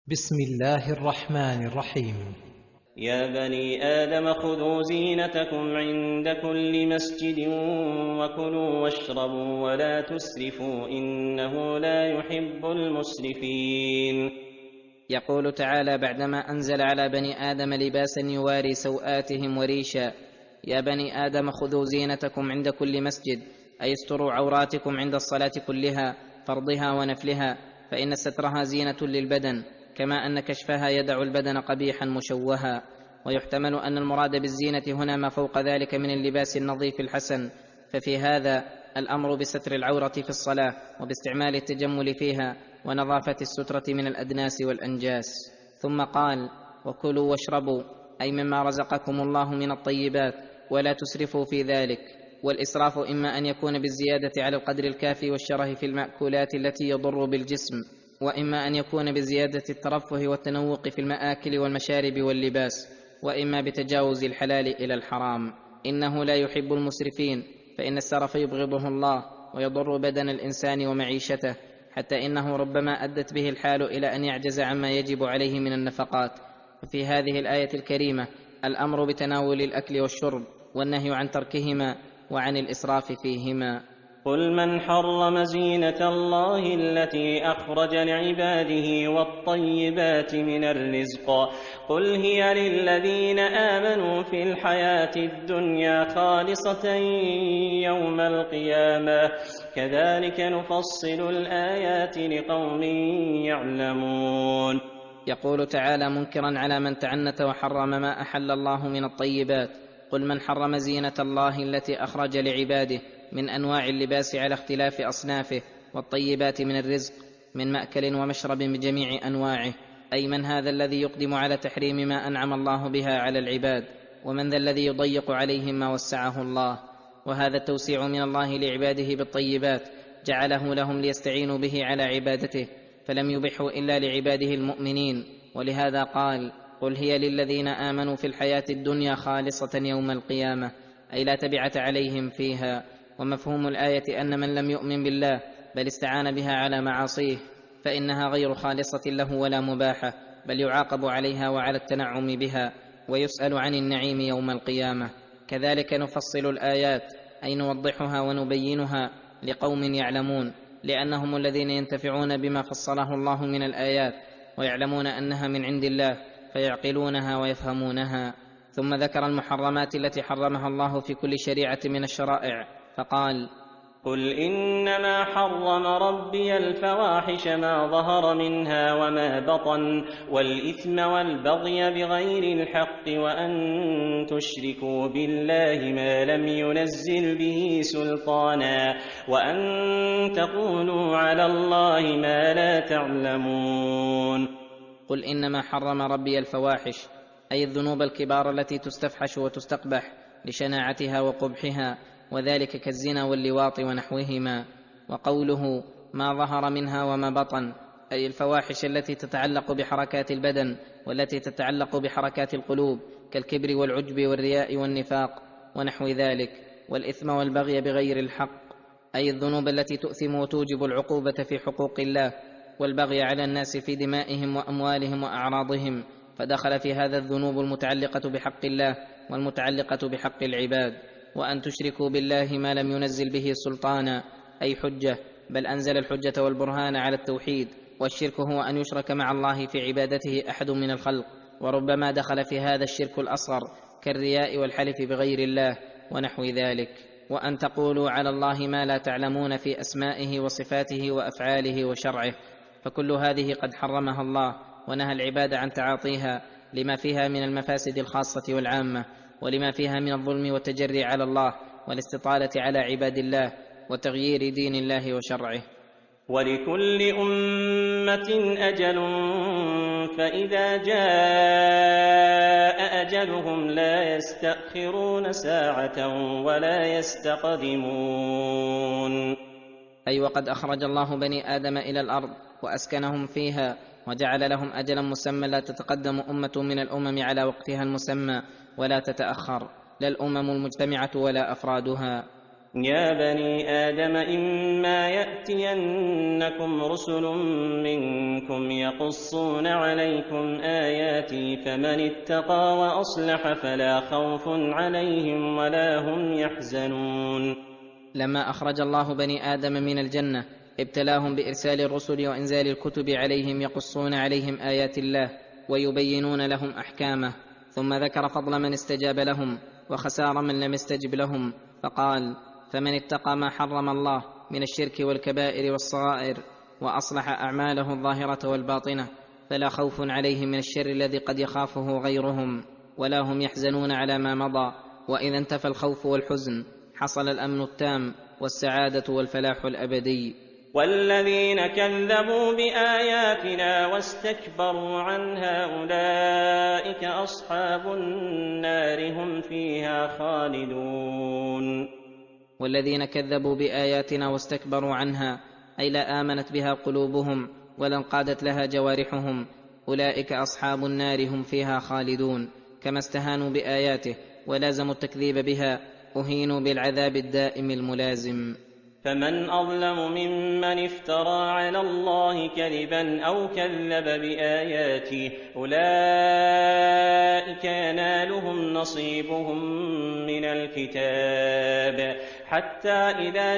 بسم الله الرحمن الرحيم. يا بني آدم خذوا زينتكم عند كل مسجد وكلوا واشربوا ولا تسرفوا إنه لا يحب المسرفين. يقول تعالى بعدما أنزل على بني آدم لباسا يواري سوآتهم وريشا: يا بني آدم خذوا زينتكم عند كل مسجد، أي استروا عوراتكم عند الصلاة كلها، فرضها ونفلها، فإن سترها زينة للبدن، كما أن كشفها يدع البدن قبيحا مشوها. ويحتمل أن المراد بالزينة هنا ما فوق ذلك من اللباس النظيف الحسن، ففي هذا الأمر بستر العورة في الصلاة وباستعمال التجمل فيها ونظافة السترة من الأدناس والأنجاس. ثم قال: وكلوا واشربوا، أي مما رزقكم الله من الطيبات، ولا تسرفوا في ذلك. والإسراف إما أن يكون بالزيادة على القدر الكافي والشره في المأكولات التي يضر بالجسم، وإما أن يكون بزيادة الترفه والتنوق في المآكل والمشارب واللباس، وإما بتجاوز الحلال إلى الحرام. إنه لا يحب المسرفين، فإن السرف يبغضه الله ويضر بدن الإنسان ومعيشته، حتى إنه ربما أدت به الحال إلى أن يعجز عما يجب عليه من النفقات. وفي هذه الآية الكريمة الأمر بتناول الأكل والشرب، والنهي عن تركهما وعن الإسراف فيهما. قل من حرم زينة الله التي أخرج لعباده والطيبات من الرزق قل هي للذين آمنوا في الحياة الدنيا خالصة يوم القيامة كذلك نفصل الآيات لقوم يعلمون. يقول تعالى منكرا على من تعنت وحرم ما أحل الله من الطيبات: قل من حرم زينة الله التي أخرج لعباده من أنواع اللباس على اختلاف أصنافه، والطيبات من الرزق من مأكل ومشرب بجميع أنواعه، أي من هذا الذي يقدم على تحريم ما أنعم الله بها على العباد، ومن ذا الذي يضيق عليهم ما وسعه الله. وهذا التوسيع من الله لعباده بالطيبات جعله لهم ليستعينوا به على عبادته، فلم يبحوا إلا لعباده المؤمنين. ولهذا قال: قل هي للذين آمنوا في الحياة الدنيا خالصة يوم القيامة، أي لا تبعة عليهم فيها. ومفهوم الآية أن من لم يؤمن بالله بل استعان بها على معاصيه فإنها غير خالصة له ولا مباحة، بل يعاقب عليها وعلى التنعم بها، ويسأل عن النعيم يوم القيامة. كذلك نفصل الآيات، أي نوضحها ونبينها لقوم يعلمون، لأنهم الذين ينتفعون بما فصله الله من الآيات ويعلمون أنها من عند الله، فيعقلونها ويفهمونها. ثم ذكر المحرمات التي حرمها الله في كل شريعة من الشرائع، فقال: قل إنما حرم ربي الفواحش ما ظهر منها وما بطن والإثم والبغي بغير الحق وأن تشركوا بالله ما لم ينزل به سلطانا وأن تقولوا على الله ما لا تعلمون. قل إنما حرم ربي الفواحش، أي الذنوب الكبار التي تستفحش وتستقبح لشناعتها وقبحها، وذلك كالزنا واللواط ونحوهما. وقوله ما ظهر منها وما بطن، أي الفواحش التي تتعلق بحركات البدن والتي تتعلق بحركات القلوب، كالكبر والعجب والرياء والنفاق ونحو ذلك. والإثم والبغي بغير الحق، أي الذنوب التي تؤثم وتوجب العقوبة في حقوق الله، والبغي على الناس في دمائهم وأموالهم وأعراضهم، فدخل في هذا الذنوب المتعلقة بحق الله والمتعلقة بحق العباد. وأن تشركوا بالله ما لم ينزل به سلطانا، أي حجة، بل أنزل الحجة والبرهان على التوحيد. والشرك هو أن يشرك مع الله في عبادته أحد من الخلق، وربما دخل في هذا الشرك الأصغر كالرياء والحلف بغير الله ونحو ذلك. وأن تقولوا على الله ما لا تعلمون في أسمائه وصفاته وأفعاله وشرعه، فكل هذه قد حرمها الله ونهى العباد عن تعاطيها، لما فيها من المفاسد الخاصة والعامة، ولما فيها من الظلم والتجري على الله والاستطالة على عباد الله وتغيير دين الله وشرعه. ولكل أمة أجل فإذا جاء أجلهم لا يستأخرون ساعة ولا يستقدمون. أي وقد أخرج الله بني آدم إلى الأرض وأسكنهم فيها، وجعل لهم أجلا مسمى لا تتقدم أمة من الأمم على وقتها المسمى ولا تتأخر، لا الأمم المجتمعة ولا أفرادها. يا بني آدم إما يأتينكم رسل منكم يقصون عليكم آياتي فمن اتقى وأصلح فلا خوف عليهم ولا هم يحزنون. لما أخرج الله بني آدم من الجنة ابتلاهم بإرسال الرسل وإنزال الكتب عليهم يقصون عليهم آيات الله ويبينون لهم أحكامه، ثم ذكر فضل من استجاب لهم وخسار من لم يستجب لهم، فقال: فمن اتقى ما حرم الله من الشرك والكبائر والصغائر وأصلح أعماله الظاهرة والباطنة فلا خوف عليهم من الشر الذي قد يخافه غيرهم ولا هم يحزنون على ما مضى. وإذا انتفى الخوف والحزن حصل الأمن التام والسعادة والفلاح الأبدي. والذين كذبوا بآياتنا واستكبروا عنها أولئك أصحاب النار هم فيها خالدون. والذين كذبوا بآياتنا واستكبروا عنها أي لا آمنت بها قلوبهم ولا انقادت لها جوارحهم، أولئك أصحاب النار هم فيها خالدون. كما استهانوا بآياته ولازموا التكذيب بها أهينوا بالعذاب الدائم الملازم. فمن أظلم ممن افترى على الله كذبا أو كذب بآياته أولئك ينالهم نصيبهم من الكتاب حتى إذا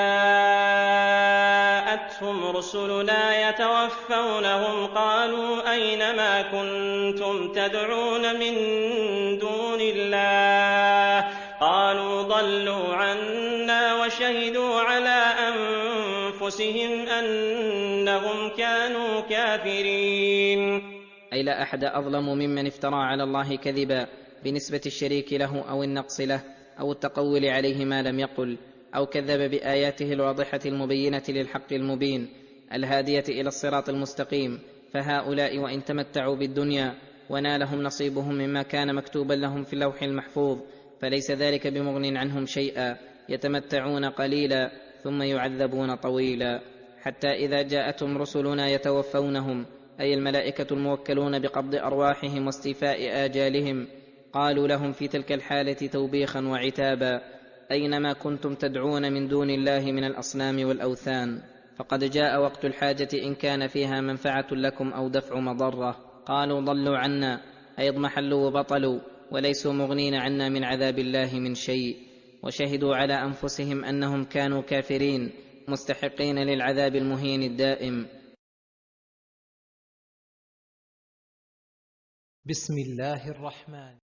جاءتهم رسلنا يتوفونهم قالوا أين ما كنتم تدعون من دون الله قالوا ضلوا عنا وشهدوا على أنفسهم أنهم كانوا كافرين. أي لا أحد أظلم ممن افترى على الله كذبا بنسبة الشريك له أو النقص له أو التقول عليه ما لم يقل أو كذب بآياته الواضحة المبينة للحق المبين الهادية إلى الصراط المستقيم، فهؤلاء وإن تمتعوا بالدنيا ونالهم نصيبهم مما كان مكتوبا لهم في اللوح المحفوظ فليس ذلك بمغن عنهم شيئا، يتمتعون قليلا ثم يعذبون طويلا. حتى إذا جاءتهم رسلنا يتوفونهم أي الملائكة الموكلون بقبض أرواحهم واستيفاء آجالهم قالوا لهم في تلك الحالة توبيخا وعتابا: أينما كنتم تدعون من دون الله من الأصنام والأوثان فقد جاء وقت الحاجة إن كان فيها منفعة لكم أو دفع مضرة. قالوا ضلوا عنا أي اضمحلوا وبطلوا وليسوا مغنين عنا من عذاب الله من شيء، وشهدوا على أنفسهم أنهم كانوا كافرين مستحقين للعذاب المهين الدائم. بسم الله الرحمن